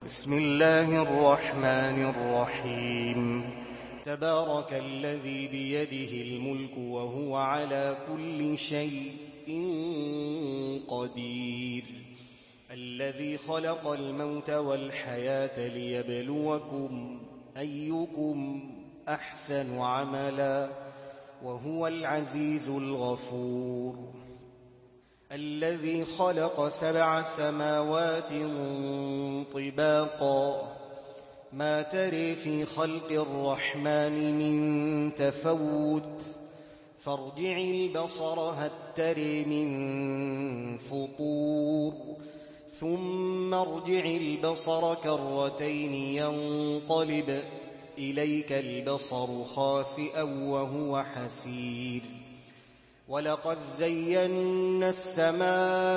بسم الله الرحمن الرحيم. تبارك الذي بيده الملك وهو على كل شيء قدير، الذي خلق الموت والحياة ليبلوكم أيكم أحسن عملا وهو العزيز الغفور. الذي خلق 7 سماوات طباقا، ما تري في خلق الرحمن من تفوت، فارجع البصر هل تري من فطور، ثم ارجع البصر كرتين ينقلب إليك البصر خاسئا وهو حسير. ولقد زينا السماء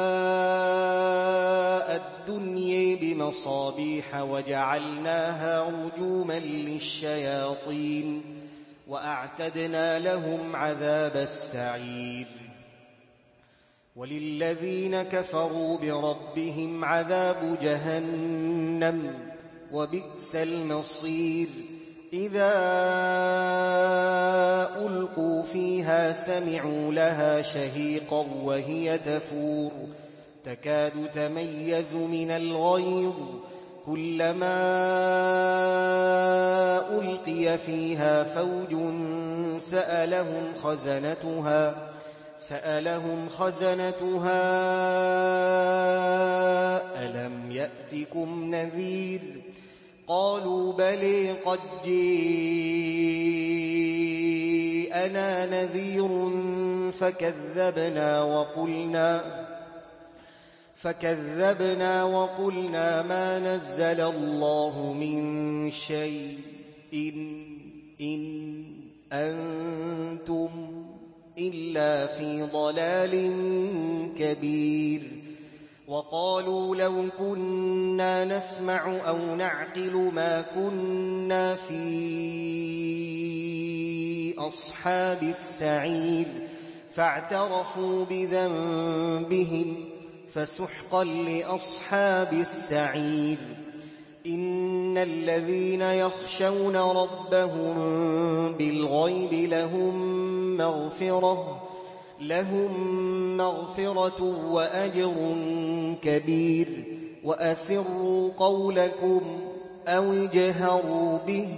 الدنيا بمصابيح وجعلناها رجوما للشياطين وأعتدنا لهم عذاب السعير. وللذين كفروا بربهم عذاب جهنم وبئس المصير. إذا ألقوا فيها سمعوا لها شهيقا وهي تفور، تكاد تميز من الغيظ، كلما ألقي فيها فوج سألهم خزنتها ألم يأتكم نذير؟ قالوا بلى قد جاءنا نذير فكذبنا وقلنا ما نزل الله من شيء إن أنتم إلا في ضلال كبير. وقالوا لو كنا نسمع أو نعقل ما كنا في أصحاب السعير، فاعترفوا بذنبهم فسحقا لأصحاب السعير. إن الذين يخشون ربهم بالغيب لهم مغفرة وأجر كبير. وأسروا قولكم أو اجهروا به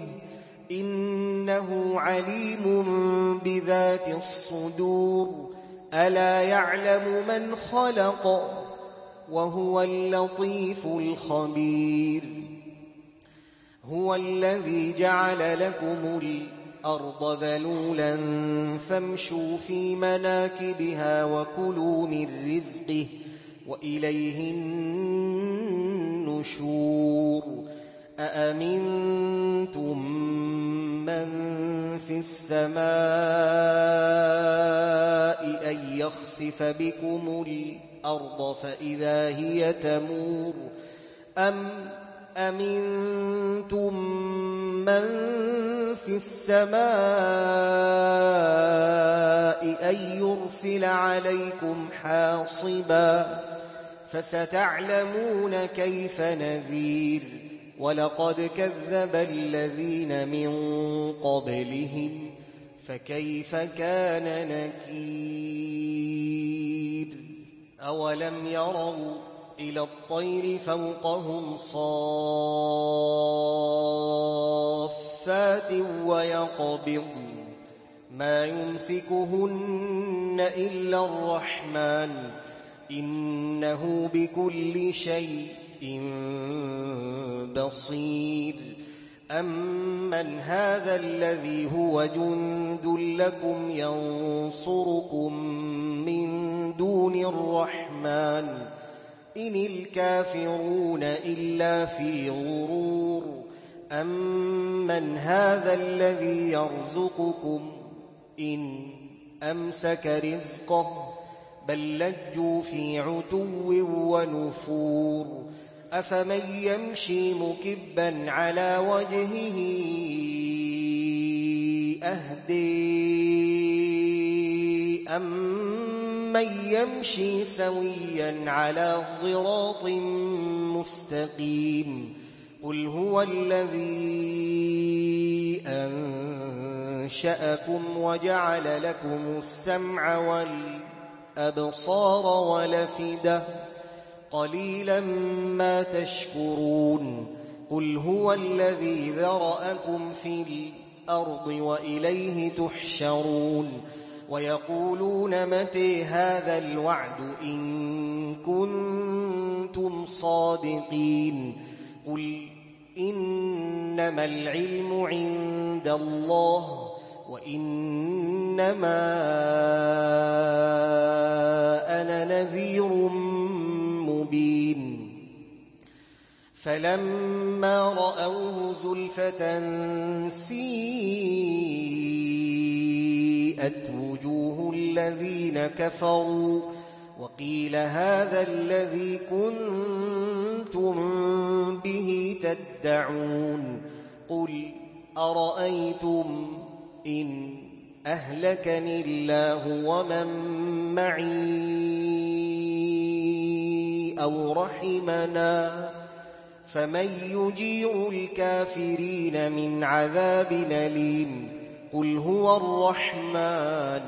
إنه عليم بذات الصدور. ألا يعلم من خلق وهو اللطيف الخبير. هو الذي جعل لكم الأرض ذلولا فامشوا في مناكبها وكلوا من رزقه وإليه النشور. أأمنتم من في السماء أن يخسف بكم الأرض فإذا هي تمور، أم أمنتم من في السماء أن يرسل عليكم حاصبا، فستعلمون كيف نذير. ولقد كذب الذين من قبلهم فكيف كان نكير. أولم يروا إلى الطير فوقهم صافات ويقبضن ما يمسكهن إلا الرحمن إنه بكل شيء بصير. أمن هذا الذي هو جند لكم ينصركم من دون الرحمن إن الكافرون إلا في غرور. أمن هذا الذي يرزقكم إن أمسك رزقه بل لجوا في عتو ونفور. أفمن يمشي مكبا على وجهه أهدي أمن يمشي سويا على صراط مستقيم. قل هو الذي أنشأكم وجعل لكم السمع والأبصار والأفئدة قليلا ما تشكرون قل هو الذي ذرأكم في الأرض وإليه تحشرون ويقولون متى هذا الوعد إن كنتم صادقين قل إنما العلم عند الله وإنما أنا نذير مبين فلما رأوه زلفة سيئت وجوه الذين كفروا وقيل هذا الذي كنتم به تدعون قل أرأيتم إن أهلكني الله ومن معي أو رحمنا فمن يجير الكافرين من عذاب أليم قل هو الرحمن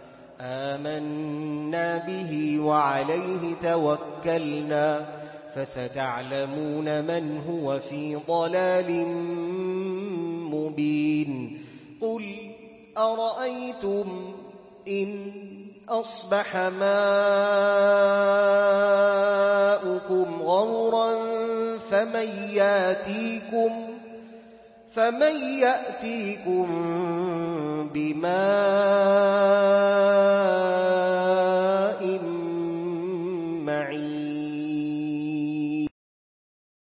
آمنا به وعليه توكلنا فستعلمون من هو في ضلال مبين قل أرأيتم إن أصبح ماؤكم غورا فمن يأتيكم بماء